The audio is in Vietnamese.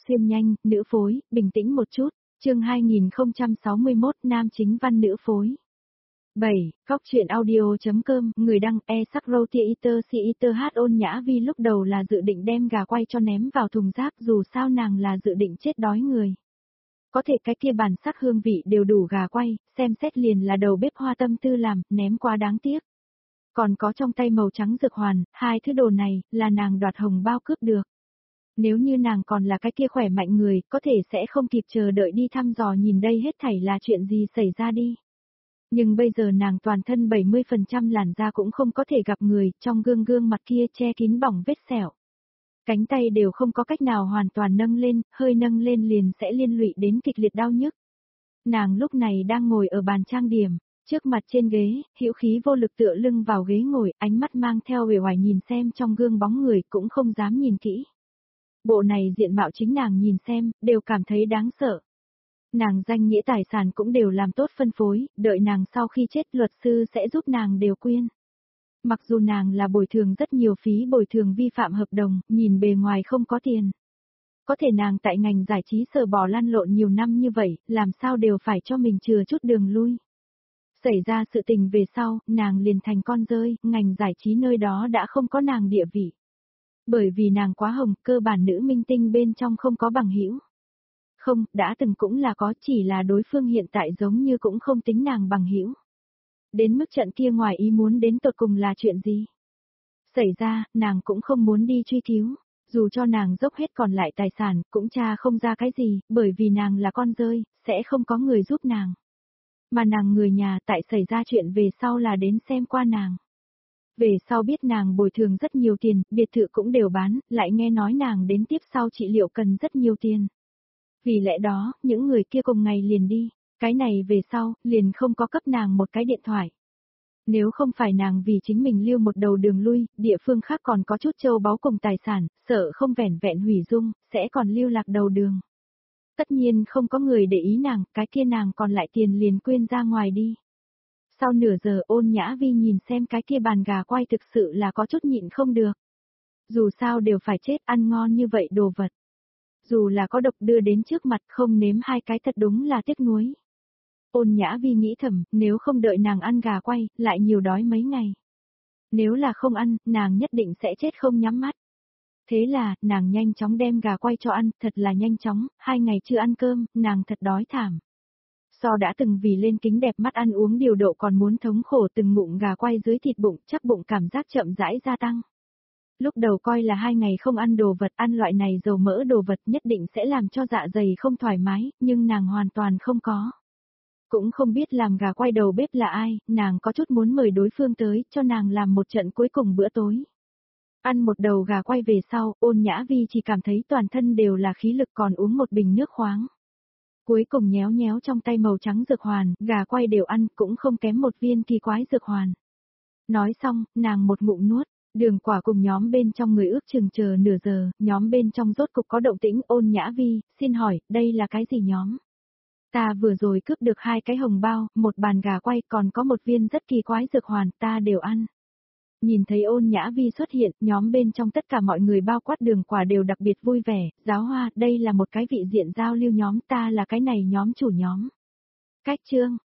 Xuyên nhanh, nữ phối, bình tĩnh một chút. Chương 2061 nam chính văn nữ phối. 7. Góc truyện audio.com. Người đăng e-sắc-râu-tia-iter-si-iter hát Ôn Nhã Vi lúc đầu là dự định đem gà quay cho ném vào thùng rác, dù sao nàng là dự định chết đói người. Có thể cái kia bản sắc hương vị đều đủ gà quay, xem xét liền là đầu bếp Hoa tâm tư làm, ném quá đáng tiếc. Còn có trong tay màu trắng dược hoàn, hai thứ đồ này, là nàng đoạt hồng bao cướp được. Nếu như nàng còn là cái kia khỏe mạnh người, có thể sẽ không kịp chờ đợi đi thăm dò nhìn đây hết thảy là chuyện gì xảy ra đi. Nhưng bây giờ nàng toàn thân 70% làn da cũng không có thể gặp người, trong gương mặt kia che kín bỏng vết sẹo. Cánh tay đều không có cách nào hoàn toàn nâng lên, hơi nâng lên liền sẽ liên lụy đến kịch liệt đau nhức. Nàng lúc này đang ngồi ở bàn trang điểm, trước mặt trên ghế, hữu khí vô lực tựa lưng vào ghế ngồi, ánh mắt mang theo uể oải nhìn xem trong gương bóng người cũng không dám nhìn kỹ. Bộ này diện mạo chính nàng nhìn xem, đều cảm thấy đáng sợ. Nàng danh nghĩa tài sản cũng đều làm tốt phân phối, đợi nàng sau khi chết luật sư sẽ giúp nàng đều quyên. Mặc dù nàng là bồi thường rất nhiều phí bồi thường vi phạm hợp đồng, nhìn bề ngoài không có tiền. Có thể nàng tại ngành giải trí sờ bò lăn lộn nhiều năm như vậy, làm sao đều phải cho mình chừa chút đường lui. Xảy ra sự tình về sau, nàng liền thành con rơi, ngành giải trí nơi đó đã không có nàng địa vị. Bởi vì nàng quá hồng, cơ bản nữ minh tinh bên trong không có bằng hữu. Không, đã từng cũng là có, chỉ là đối phương hiện tại giống như cũng không tính nàng bằng hữu. Đến mức trận kia ngoài ý muốn đến tột cùng là chuyện gì? Xảy ra, nàng cũng không muốn đi truy cứu, dù cho nàng dốc hết còn lại tài sản, cũng tra không ra cái gì, bởi vì nàng là con rơi, sẽ không có người giúp nàng. Mà nàng người nhà tại xảy ra chuyện về sau là đến xem qua nàng. Về sau biết nàng bồi thường rất nhiều tiền, biệt thự cũng đều bán, lại nghe nói nàng đến tiếp sau trị liệu cần rất nhiều tiền. Vì lẽ đó, những người kia cùng ngày liền đi, cái này về sau, liền không có cấp nàng một cái điện thoại. Nếu không phải nàng vì chính mình lưu một đầu đường lui, địa phương khác còn có chút châu báu cùng tài sản, sợ không vẻn vẹn hủy dung, sẽ còn lưu lạc đầu đường. Tất nhiên không có người để ý nàng, cái kia nàng còn lại tiền liền quyên ra ngoài đi. Sau nửa giờ Ôn Nhã Vi nhìn xem cái kia bàn gà quay thực sự là có chút nhịn không được. Dù sao đều phải chết, ăn ngon như vậy đồ vật. Dù là có độc đưa đến trước mặt không nếm hai cái thật đúng là tiếc nuối. Ôn Nhã Vi nghĩ thầm, nếu không đợi nàng ăn gà quay, lại nhiều đói mấy ngày. Nếu là không ăn, nàng nhất định sẽ chết không nhắm mắt. Thế là, nàng nhanh chóng đem gà quay cho ăn, thật là nhanh chóng, 2 ngày chưa ăn cơm, nàng thật đói thảm. So đã từng vì lên kính đẹp mắt ăn uống điều độ còn muốn thống khổ từng ngụm gà quay dưới thịt bụng, chắc bụng cảm giác chậm rãi gia tăng. Lúc đầu coi là 2 ngày không ăn đồ vật, ăn loại này dầu mỡ đồ vật nhất định sẽ làm cho dạ dày không thoải mái, nhưng nàng hoàn toàn không có. Cũng không biết làm gà quay đầu bếp là ai, nàng có chút muốn mời đối phương tới, cho nàng làm một trận cuối cùng bữa tối. Ăn một đầu gà quay về sau, Ôn Nhã Vi chỉ cảm thấy toàn thân đều là khí lực còn uống một bình nước khoáng. Cuối cùng nhéo nhéo trong tay màu trắng dược hoàn, gà quay đều ăn, cũng không kém một viên kỳ quái dược hoàn. Nói xong, nàng một ngụm nuốt, Đường Quả cùng nhóm bên trong người ước chừng chờ nửa giờ, nhóm bên trong rốt cục có động tĩnh. Ôn Nhã Vi, xin hỏi, đây là cái gì nhóm? Ta vừa rồi cướp được 2 cái hồng bao, một bàn gà quay còn có một viên rất kỳ quái dược hoàn, ta đều ăn. Nhìn thấy Ôn Nhã Vi xuất hiện, nhóm bên trong tất cả mọi người bao quát Đường Quả đều đặc biệt vui vẻ, giáo hoa, đây là một cái vị diện giao lưu nhóm, ta là cái này nhóm chủ nhóm. Cách chương,